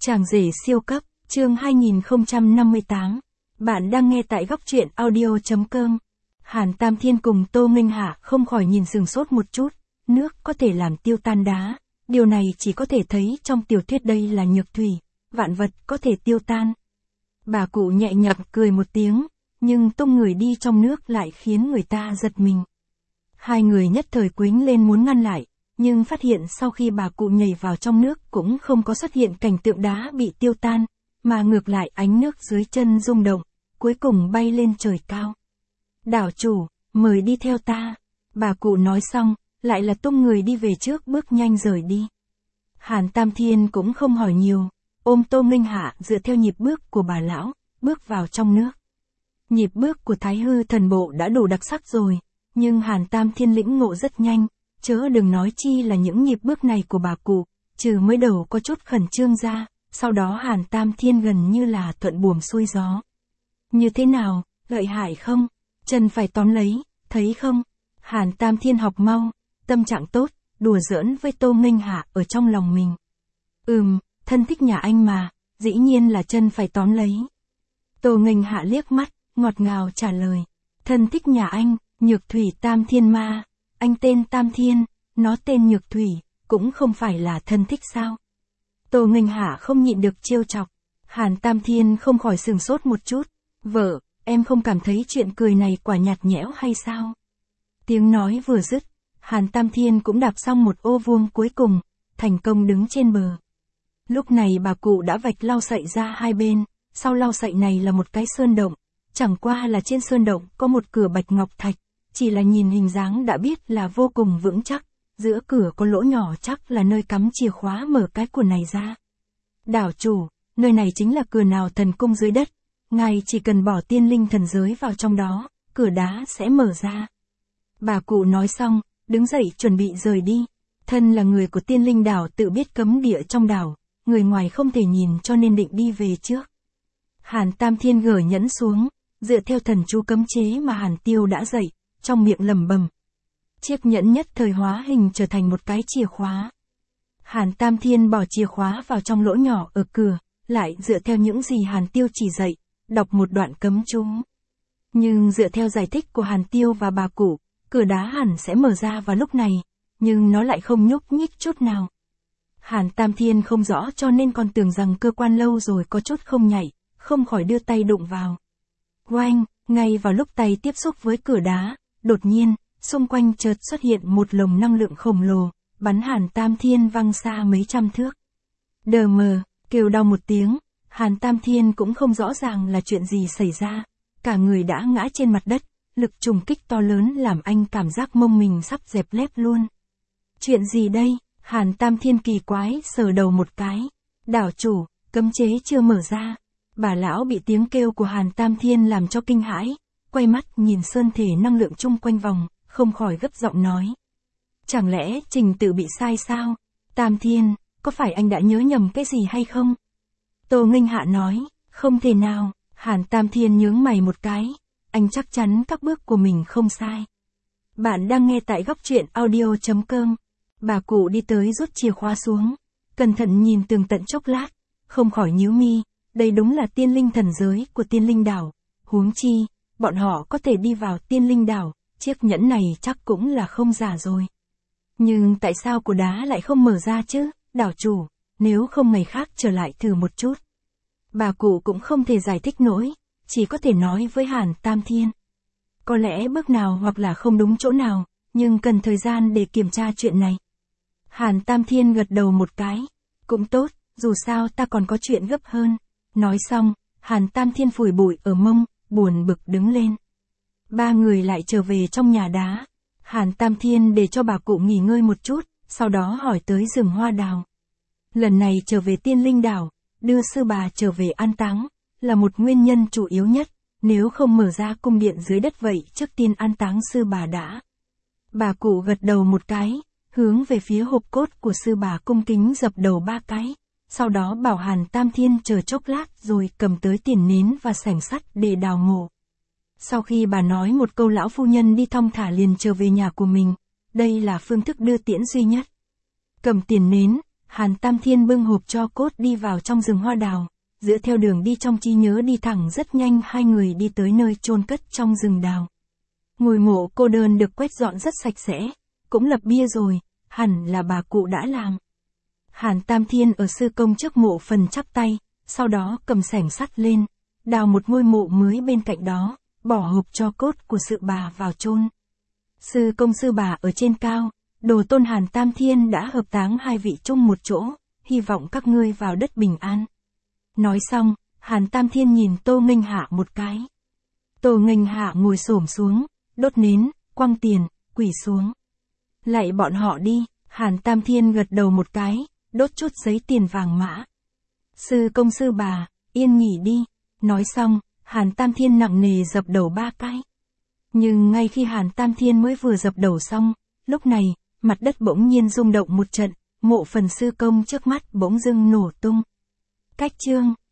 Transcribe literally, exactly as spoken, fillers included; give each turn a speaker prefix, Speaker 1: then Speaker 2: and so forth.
Speaker 1: Chàng rể siêu cấp, chương hai nghìn không trăm năm mươi tám. Bạn đang nghe tại góc truyện audio chấm com. Hàn Tam Thiên cùng Tô Minh Hạ không khỏi nhìn sừng sốt một chút. Nước có thể làm tiêu tan đá. Điều này chỉ có thể thấy trong tiểu thuyết đây là nhược thủy. Vạn vật có thể tiêu tan. Bà cụ nhẹ nhàng cười một tiếng, nhưng tung người đi trong nước lại khiến người ta giật mình. Hai người nhất thời quýnh lên muốn ngăn lại, nhưng phát hiện sau khi bà cụ nhảy vào trong nước cũng không có xuất hiện cảnh tượng đá bị tiêu tan, mà ngược lại ánh nước dưới chân rung động, cuối cùng bay lên trời cao. Đảo chủ, mời đi theo ta. Bà cụ nói xong, lại là tung người đi về trước bước nhanh rời đi. Hàn Tam Thiên cũng không hỏi nhiều, ôm Tô Minh Hạ dựa theo nhịp bước của bà lão, bước vào trong nước. Nhịp bước của Thái Hư thần bộ đã đủ đặc sắc rồi, nhưng Hàn Tam Thiên lĩnh ngộ rất nhanh, chớ đừng nói chi là những nhịp bước này của bà cụ, trừ mới đầu có chút khẩn trương ra, sau đó Hàn Tam Thiên gần như là thuận buồm xuôi gió. Như thế nào, lợi hại không? Chân phải tóm lấy, thấy không? Hàn Tam Thiên học mau, tâm trạng tốt, đùa giỡn với Tô Minh Hạ ở trong lòng mình. Ừm, thân thích nhà anh mà, dĩ nhiên là chân phải tóm lấy. Tô Minh Hạ liếc mắt, ngọt ngào trả lời. Thân thích nhà anh, Nhược Thủy Tam Thiên ma. Anh tên Tam Thiên, nó tên Nhược Thủy, cũng không phải là thân thích sao? Tô Minh Hạ không nhịn được trêu chọc. Hàn Tam Thiên không khỏi sừng sốt một chút. Vợ, em không cảm thấy chuyện cười này quả nhạt nhẽo hay sao? Tiếng nói vừa dứt, Hàn Tam Thiên cũng đạp xong một ô vuông cuối cùng, thành công đứng trên bờ. Lúc này bà cụ đã vạch lau sậy ra hai bên, sau lau sậy này là một cái sơn động, chẳng qua là trên sơn động có một cửa bạch ngọc thạch, chỉ là nhìn hình dáng đã biết là vô cùng vững chắc, giữa cửa có lỗ nhỏ chắc là nơi cắm chìa khóa mở cái cửa này ra. Đảo chủ, nơi này chính là cửa nào thần cung dưới đất, ngài chỉ cần bỏ tiên linh thần giới vào trong đó, cửa đá sẽ mở ra. Bà cụ nói xong, đứng dậy chuẩn bị rời đi, thân là người của tiên linh đảo tự biết cấm địa trong đảo, người ngoài không thể nhìn cho nên định đi về trước. Hàn Tam Thiên gỡ nhẫn xuống, dựa theo thần chú cấm chế mà Hàn Tiêu đã dạy, trong miệng lẩm bẩm. Chiếc nhẫn nhất thời hóa hình trở thành một cái chìa khóa. Hàn Tam Thiên bỏ chìa khóa vào trong lỗ nhỏ ở cửa, lại dựa theo những gì Hàn Tiêu chỉ dạy, đọc một đoạn cấm chú. Nhưng dựa theo giải thích của Hàn Tiêu và bà cụ, cửa đá hẳn sẽ mở ra vào lúc này, nhưng nó lại không nhúc nhích chút nào. Hàn Tam Thiên không rõ cho nên còn tưởng rằng cơ quan lâu rồi có chút không nhảy, không khỏi đưa tay đụng vào. Oanh, ngay vào lúc tay tiếp xúc với cửa đá, đột nhiên, xung quanh chợt xuất hiện một lồng năng lượng khổng lồ, bắn Hàn Tam Thiên văng xa mấy trăm thước. Đờ mờ, kêu đau một tiếng, Hàn Tam Thiên cũng không rõ ràng là chuyện gì xảy ra, cả người đã ngã trên mặt đất, lực trùng kích to lớn làm anh cảm giác mông mình sắp dẹp lép luôn. Chuyện gì đây? Hàn Tam Thiên kỳ quái sờ đầu một cái. Đảo chủ, cấm chế chưa mở ra. Bà lão bị tiếng kêu của Hàn Tam Thiên làm cho kinh hãi, quay mắt nhìn sơn thể năng lượng chung quanh vòng, không khỏi gấp giọng nói. Chẳng lẽ trình tự bị sai sao? Tam Thiên, có phải anh đã nhớ nhầm cái gì hay không? Tô Minh Hạ nói, không thể nào. Hàn Tam Thiên nhướng mày một cái, anh chắc chắn các bước của mình không sai. Bạn đang nghe tại góc truyện audio chấm com. Bà cụ đi tới rút chìa khóa xuống, cẩn thận nhìn tường tận chốc lát, không khỏi nhíu mi, đây đúng là tiên linh thần giới của tiên linh đảo, huống chi, bọn họ có thể đi vào tiên linh đảo, chiếc nhẫn này chắc cũng là không giả rồi. Nhưng tại sao của đá lại không mở ra chứ, đảo chủ, nếu không ngày khác trở lại thử một chút. Bà cụ cũng không thể giải thích nổi, chỉ có thể nói với Hàn Tam Thiên. Có lẽ bước nào hoặc là không đúng chỗ nào, nhưng cần thời gian để kiểm tra chuyện này. Hàn Tam Thiên gật đầu một cái, cũng tốt, dù sao ta còn có chuyện gấp hơn. Nói xong, Hàn Tam Thiên phủi bụi ở mông, buồn bực đứng lên. Ba người lại trở về trong nhà đá. Hàn Tam Thiên để cho bà cụ nghỉ ngơi một chút, sau đó hỏi tới rừng hoa đào. Lần này trở về tiên linh đảo, đưa sư bà trở về an táng, là một nguyên nhân chủ yếu nhất, nếu không mở ra cung điện dưới đất vậy trước tiên an táng sư bà đã. Bà cụ gật đầu một cái, hướng về phía hộp cốt của sư bà cung kính dập đầu ba cái, sau đó bảo Hàn Tam Thiên chờ chốc lát rồi cầm tới tiền nến và sẻng sắt để đào mộ. Sau khi bà nói một câu lão phu nhân đi thong thả liền trở về nhà của mình, đây là phương thức đưa tiễn duy nhất. Cầm tiền nến, Hàn Tam Thiên bưng hộp tro cốt đi vào trong rừng hoa đào, dựa theo đường đi trong trí nhớ đi thẳng rất nhanh hai người đi tới nơi chôn cất trong rừng đào. Ngôi mộ cô đơn được quét dọn rất sạch sẽ, cũng lập bia rồi, hẳn là bà cụ đã làm. Hàn Tam Thiên ở sư công trước mộ phần chắp tay, sau đó cầm xẻng sắt lên, đào một ngôi mộ mới bên cạnh đó, bỏ hộp tro cốt của sư bà vào chôn. Sư công sư bà ở trên cao, đồ tôn Hàn Tam Thiên đã hợp táng hai vị chung một chỗ, hy vọng các ngươi vào đất bình an. Nói xong, Hàn Tam Thiên nhìn Tô Nghênh Hạ một cái. Tô Nghênh Hạ ngồi xổm xuống, đốt nến, quăng tiền, quỳ xuống. Lạy bọn họ đi, Hàn Tam Thiên gật đầu một cái, đốt chút giấy tiền vàng mã. Sư công sư bà, yên nghỉ đi. Nói xong, Hàn Tam Thiên nặng nề dập đầu ba cái. Nhưng ngay khi Hàn Tam Thiên mới vừa dập đầu xong, lúc này, mặt đất bỗng nhiên rung động một trận, mộ phần sư công trước mắt bỗng dưng nổ tung. Cách chương